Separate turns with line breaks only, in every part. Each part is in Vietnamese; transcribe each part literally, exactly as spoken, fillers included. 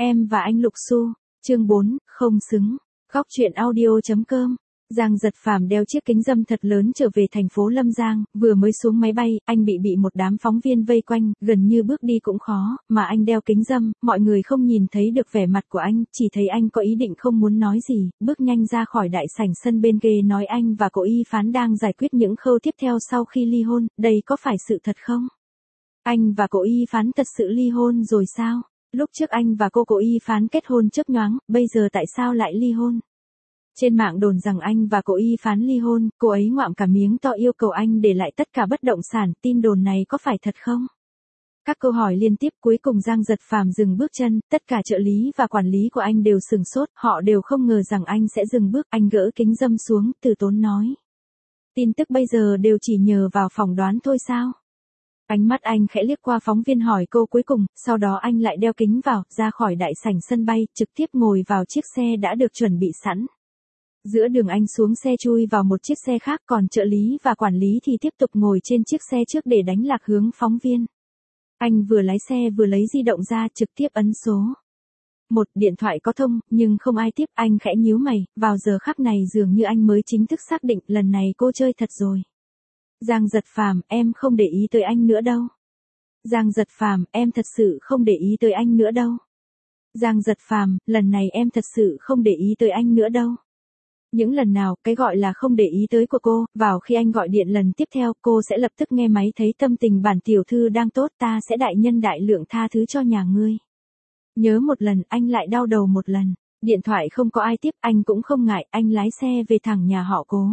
Em và anh Lục Xu, chương bốn, không xứng, góc truyện audio.com. Giang Giật Phàm đeo chiếc kính râm thật lớn trở về thành phố Lâm Giang, vừa mới xuống máy bay, anh bị bị một đám phóng viên vây quanh, gần như bước đi cũng khó, mà anh đeo kính râm, mọi người không nhìn thấy được vẻ mặt của anh, chỉ thấy anh có ý định không muốn nói gì, bước nhanh ra khỏi đại sảnh sân bên kia nói anh và cô Y Phán đang giải quyết những khâu tiếp theo sau khi ly hôn, đây có phải sự thật không? Anh và cô Y Phán thật sự ly hôn rồi sao? Lúc trước anh và cô cô Y Phán kết hôn chớp nhoáng, bây giờ tại sao lại ly hôn? Trên mạng đồn rằng anh và cô Y Phán ly hôn, cô ấy ngoạm cả miếng to yêu cầu anh để lại tất cả bất động sản, tin đồn này có phải thật không? Các câu hỏi liên tiếp cuối cùng Giang Giật Phàm dừng bước chân, tất cả trợ lý và quản lý của anh đều sừng sốt, họ đều không ngờ rằng anh sẽ dừng bước, anh gỡ kính râm xuống, từ tốn nói. Tin tức bây giờ đều chỉ nhờ vào phỏng đoán thôi sao? Ánh mắt anh khẽ liếc qua phóng viên hỏi câu cuối cùng, sau đó anh lại đeo kính vào, ra khỏi đại sảnh sân bay, trực tiếp ngồi vào chiếc xe đã được chuẩn bị sẵn. Giữa đường anh xuống xe chui vào một chiếc xe khác, còn trợ lý và quản lý thì tiếp tục ngồi trên chiếc xe trước để đánh lạc hướng phóng viên. Anh vừa lái xe vừa lấy di động ra trực tiếp ấn số. Một điện thoại có thông, nhưng không ai tiếp, anh khẽ nhíu mày, vào giờ khắc này dường như anh mới chính thức xác định lần này cô chơi thật rồi. Giang Giật Phàm, em không để ý tới anh nữa đâu. Giang Giật Phàm, em thật sự không để ý tới anh nữa đâu. Giang Giật Phàm, lần này em thật sự không để ý tới anh nữa đâu. Những lần nào, cái gọi là không để ý tới của cô, vào khi anh gọi điện lần tiếp theo, cô sẽ lập tức nghe máy thấy tâm tình bản tiểu thư đang tốt, ta sẽ đại nhân đại lượng tha thứ cho nhà ngươi. Nhớ một lần, anh lại đau đầu một lần. Điện thoại không có ai tiếp, anh cũng không ngại, anh lái xe về thẳng nhà họ Cố.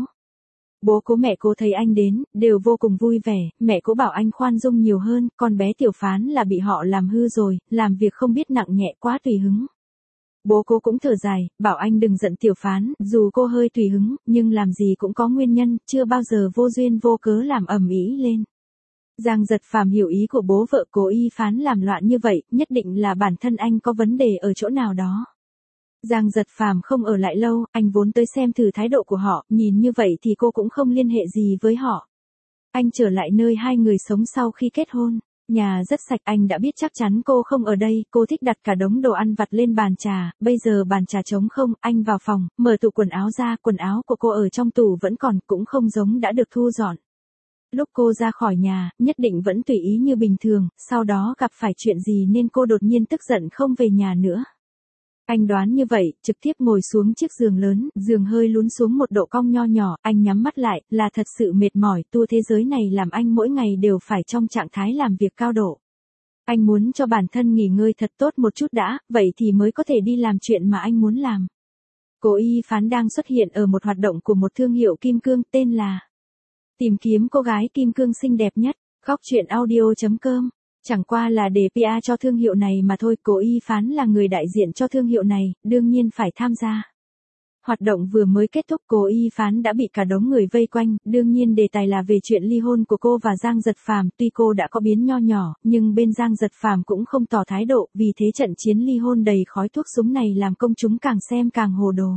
Bố Cố mẹ Cố thấy anh đến, đều vô cùng vui vẻ, mẹ Cố bảo anh khoan dung nhiều hơn, con bé Tiểu Phán là bị họ làm hư rồi, làm việc không biết nặng nhẹ quá tùy hứng. Bố Cố cũng thở dài, bảo anh đừng giận Tiểu Phán, dù cô hơi tùy hứng, nhưng làm gì cũng có nguyên nhân, chưa bao giờ vô duyên vô cớ làm ầm ĩ lên. Giang Giật Phàm hiểu ý của bố vợ Cố Y Phán làm loạn như vậy, nhất định là bản thân anh có vấn đề ở chỗ nào đó. Giang Giật Phàm không ở lại lâu, anh vốn tới xem thử thái độ của họ, nhìn như vậy thì cô cũng không liên hệ gì với họ. Anh trở lại nơi hai người sống sau khi kết hôn. Nhà rất sạch, anh đã biết chắc chắn cô không ở đây, cô thích đặt cả đống đồ ăn vặt lên bàn trà, bây giờ bàn trà trống không, anh vào phòng, mở tủ quần áo ra, quần áo của cô ở trong tủ vẫn còn, cũng không giống đã được thu dọn. Lúc cô ra khỏi nhà, nhất định vẫn tùy ý như bình thường, sau đó gặp phải chuyện gì nên cô đột nhiên tức giận không về nhà nữa. Anh đoán như vậy, trực tiếp ngồi xuống chiếc giường lớn, giường hơi lún xuống một độ cong nho nhỏ, anh nhắm mắt lại, là thật sự mệt mỏi, tour thế giới này làm anh mỗi ngày đều phải trong trạng thái làm việc cao độ. Anh muốn cho bản thân nghỉ ngơi thật tốt một chút đã, vậy thì mới có thể đi làm chuyện mà anh muốn làm. Cố Y Phán đang xuất hiện ở một hoạt động của một thương hiệu kim cương tên là Tìm kiếm cô gái kim cương xinh đẹp nhất, góc truyện audio.com. Chẳng qua là để pê e cho thương hiệu này mà thôi, Cố Y Phán là người đại diện cho thương hiệu này, đương nhiên phải tham gia. Hoạt động vừa mới kết thúc, Cố Y Phán đã bị cả đống người vây quanh, đương nhiên đề tài là về chuyện ly hôn của cô và Giang Giật Phàm, tuy cô đã có biến nho nhỏ, nhưng bên Giang Giật Phàm cũng không tỏ thái độ, vì thế trận chiến ly hôn đầy khói thuốc súng này làm công chúng càng xem càng hồ đồ.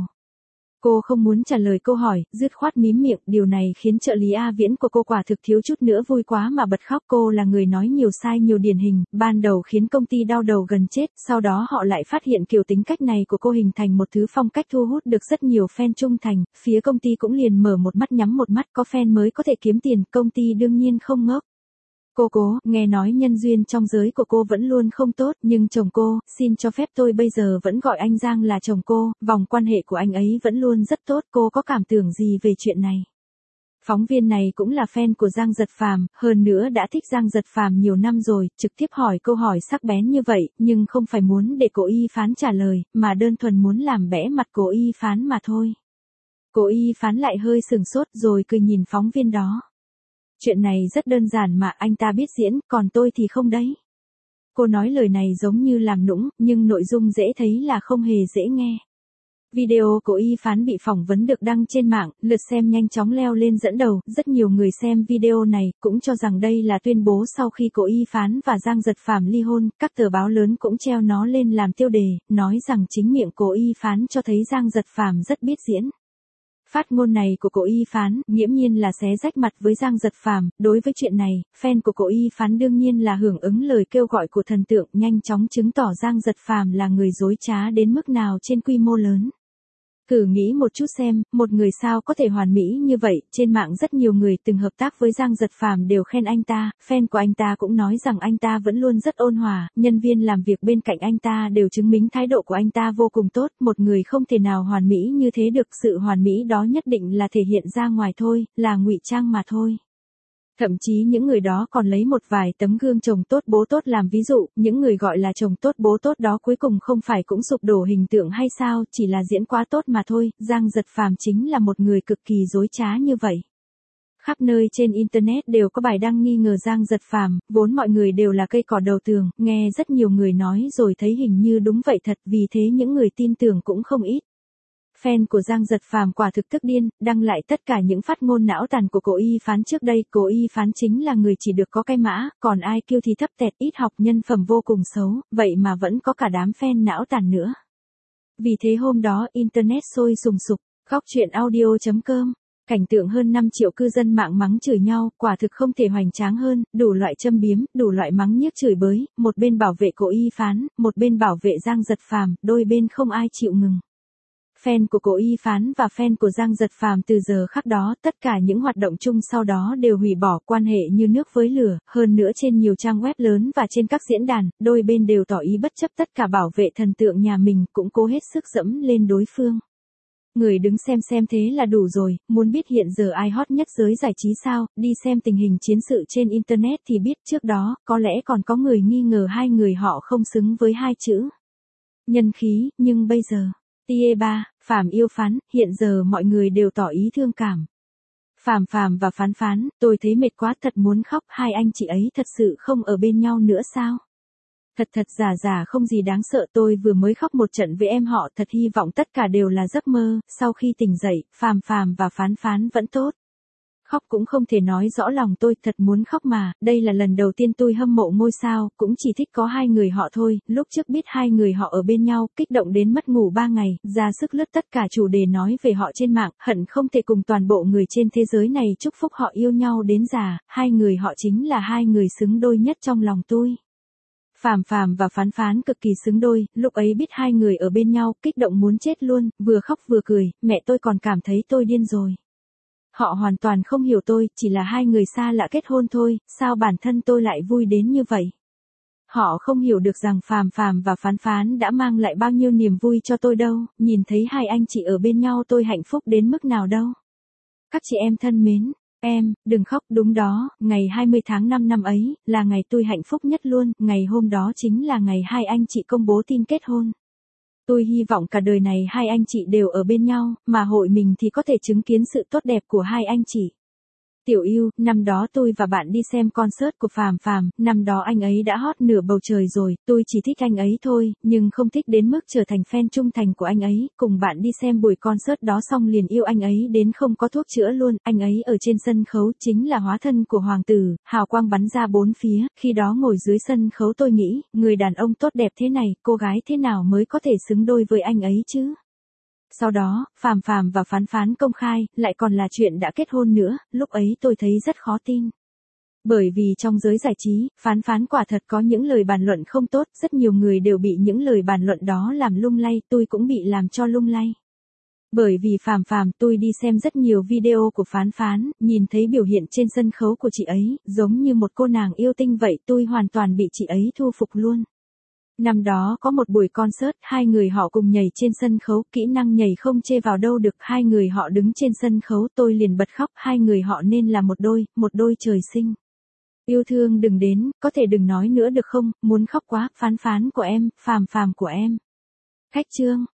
Cô không muốn trả lời câu hỏi, dứt khoát mím miệng, điều này khiến trợ lý A Viễn của cô quả thực thiếu chút nữa vui quá mà bật khóc. Cô là người nói nhiều sai nhiều điển hình, ban đầu khiến công ty đau đầu gần chết, sau đó họ lại phát hiện kiểu tính cách này của cô hình thành một thứ phong cách thu hút được rất nhiều fan trung thành, phía công ty cũng liền mở một mắt nhắm một mắt, có fan mới có thể kiếm tiền, công ty đương nhiên không ngốc. Cô Cố, nghe nói nhân duyên trong giới của cô vẫn luôn không tốt, nhưng chồng cô, xin cho phép tôi bây giờ vẫn gọi anh Giang là chồng cô, vòng quan hệ của anh ấy vẫn luôn rất tốt, cô có cảm tưởng gì về chuyện này? Phóng viên này cũng là fan của Giang Giật Phàm, hơn nữa đã thích Giang Giật Phàm nhiều năm rồi, trực tiếp hỏi câu hỏi sắc bén như vậy, nhưng không phải muốn để Cố Y Phán trả lời, mà đơn thuần muốn làm bẽ mặt Cố Y Phán mà thôi. Cố Y Phán lại hơi sừng sốt rồi cười nhìn phóng viên đó. Chuyện này rất đơn giản mà, anh ta biết diễn, còn tôi thì không đấy. Cô nói lời này giống như làm nũng, nhưng nội dung dễ thấy là không hề dễ nghe. Video của Y Phán bị phỏng vấn được đăng trên mạng, lượt xem nhanh chóng leo lên dẫn đầu, rất nhiều người xem video này, cũng cho rằng đây là tuyên bố sau khi cô Y Phán và Giang Giật Phàm ly hôn, các tờ báo lớn cũng treo nó lên làm tiêu đề, nói rằng chính miệng cô Y Phán cho thấy Giang Giật Phàm rất biết diễn. Phát ngôn này của Cổ Y Phán, nghiễm nhiên là xé rách mặt với Giang Giật Phàm, đối với chuyện này, fan của Cổ Y Phán đương nhiên là hưởng ứng lời kêu gọi của thần tượng, nhanh chóng chứng tỏ Giang Giật Phàm là người dối trá đến mức nào trên quy mô lớn. Thử nghĩ một chút xem, một người sao có thể hoàn mỹ như vậy, trên mạng rất nhiều người từng hợp tác với Giang Giật Phàm đều khen anh ta, fan của anh ta cũng nói rằng anh ta vẫn luôn rất ôn hòa, nhân viên làm việc bên cạnh anh ta đều chứng minh thái độ của anh ta vô cùng tốt, một người không thể nào hoàn mỹ như thế được, sự hoàn mỹ đó nhất định là thể hiện ra ngoài thôi, là ngụy trang mà thôi. Thậm chí những người đó còn lấy một vài tấm gương chồng tốt bố tốt làm ví dụ, những người gọi là chồng tốt bố tốt đó cuối cùng không phải cũng sụp đổ hình tượng hay sao, chỉ là diễn quá tốt mà thôi, Giang Giật Phàm chính là một người cực kỳ dối trá như vậy. Khắp nơi trên Internet đều có bài đăng nghi ngờ Giang Giật Phàm, vốn mọi người đều là cây cỏ đầu tường, nghe rất nhiều người nói rồi thấy hình như đúng vậy thật, vì thế những người tin tưởng cũng không ít. Fan của Giang Giật Phàm quả thực tức điên, đăng lại tất cả những phát ngôn não tàn của Cổ Y Phán trước đây, Cổ Y Phán chính là người chỉ được có cái mã, còn ai kêu thì thấp tẹt, ít học, nhân phẩm vô cùng xấu, vậy mà vẫn có cả đám fan não tàn nữa. Vì thế hôm đó Internet sôi sùng sục, góc truyện audio chấm com. Cảnh tượng hơn năm triệu cư dân mạng mắng chửi nhau, quả thực không thể hoành tráng hơn, đủ loại châm biếm, đủ loại mắng nhiếc chửi bới, một bên bảo vệ Cổ Y Phán, một bên bảo vệ Giang Giật Phàm, đôi bên không ai chịu ngừng. Fan của Cổ Y Phán và fan của Giang Giật Phàm từ giờ khắc đó, tất cả những hoạt động chung sau đó đều hủy bỏ, quan hệ như nước với lửa, hơn nữa trên nhiều trang web lớn và trên các diễn đàn, đôi bên đều tỏ ý bất chấp tất cả bảo vệ thần tượng nhà mình, cũng cố hết sức dẫm lên đối phương. Người đứng xem xem thế là đủ rồi, muốn biết hiện giờ ai hot nhất giới giải trí sao, đi xem tình hình chiến sự trên Internet thì biết, trước đó, có lẽ còn có người nghi ngờ hai người họ không xứng với hai chữ nhân khí, nhưng bây giờ, Tie ba, Phàm yêu Phán, hiện giờ mọi người đều tỏ ý thương cảm. Phàm Phàm và Phán Phán, tôi thấy mệt quá, thật muốn khóc, hai anh chị ấy thật sự không ở bên nhau nữa sao? Thật thật giả giả không gì đáng sợ, tôi vừa mới khóc một trận với em họ, thật hy vọng tất cả đều là giấc mơ, sau khi tỉnh dậy, Phàm Phàm và Phán Phán vẫn tốt. Khóc cũng không thể nói rõ lòng tôi, thật muốn khóc mà, đây là lần đầu tiên tôi hâm mộ ngôi sao, cũng chỉ thích có hai người họ thôi, lúc trước biết hai người họ ở bên nhau, kích động đến mất ngủ ba ngày, ra sức lướt tất cả chủ đề nói về họ trên mạng, hận không thể cùng toàn bộ người trên thế giới này chúc phúc họ yêu nhau đến già, hai người họ chính là hai người xứng đôi nhất trong lòng tôi. Phàm Phàm và Phán Phán cực kỳ xứng đôi, lúc ấy biết hai người ở bên nhau, kích động muốn chết luôn, vừa khóc vừa cười, mẹ tôi còn cảm thấy tôi điên rồi. Họ hoàn toàn không hiểu tôi, chỉ là hai người xa lạ kết hôn thôi, sao bản thân tôi lại vui đến như vậy? Họ không hiểu được rằng Phàm Phàm và Phán Phán đã mang lại bao nhiêu niềm vui cho tôi đâu, nhìn thấy hai anh chị ở bên nhau tôi hạnh phúc đến mức nào đâu. Các chị em thân mến, em, đừng khóc, đúng đó, ngày hai mươi tháng năm năm ấy, là ngày tôi hạnh phúc nhất luôn, ngày hôm đó chính là ngày hai anh chị công bố tin kết hôn. Tôi hy vọng cả đời này hai anh chị đều ở bên nhau, mà hội mình thì có thể chứng kiến sự tốt đẹp của hai anh chị. Tiểu yêu, năm đó tôi và bạn đi xem concert của Phàm Phàm, năm đó anh ấy đã hot nửa bầu trời rồi, tôi chỉ thích anh ấy thôi, nhưng không thích đến mức trở thành fan trung thành của anh ấy, cùng bạn đi xem buổi concert đó xong liền yêu anh ấy đến không có thuốc chữa luôn, anh ấy ở trên sân khấu chính là hóa thân của hoàng tử, hào quang bắn ra bốn phía, khi đó ngồi dưới sân khấu tôi nghĩ, người đàn ông tốt đẹp thế này, cô gái thế nào mới có thể xứng đôi với anh ấy chứ? Sau đó, Phàm Phàm và Phán Phán công khai, lại còn là chuyện đã kết hôn nữa, lúc ấy tôi thấy rất khó tin. Bởi vì trong giới giải trí, Phán Phán quả thật có những lời bàn luận không tốt, rất nhiều người đều bị những lời bàn luận đó làm lung lay, tôi cũng bị làm cho lung lay. Bởi vì Phàm Phàm, tôi đi xem rất nhiều video của Phán Phán, nhìn thấy biểu hiện trên sân khấu của chị ấy, giống như một cô nàng yêu tinh vậy, tôi hoàn toàn bị chị ấy thu phục luôn. Năm đó có một buổi concert, hai người họ cùng nhảy trên sân khấu, kỹ năng nhảy không chê vào đâu được, hai người họ đứng trên sân khấu, tôi liền bật khóc, hai người họ nên là một đôi, một đôi trời sinh. Yêu thương đừng đến, có thể đừng nói nữa được không, muốn khóc quá, Phán Phán của em, Phàm Phàm của em. Khách chương.